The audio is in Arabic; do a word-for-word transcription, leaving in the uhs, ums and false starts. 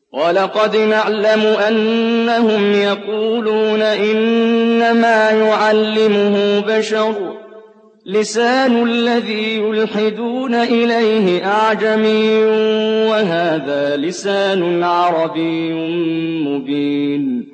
وَلَقَدْ نَعْلَمُ أَنَّهُمْ يَقُولُونَ إِنَّمَا يُعَلِّمُهُ بَشَرٌ ۗ لِّسَانُ الَّذِي يُلْحِدُونَ إِلَيْهِ أَعْجَمِيٌّ وَهَٰذَا لِسَانٌ عَرَبِيٌّ مُّبِينٌ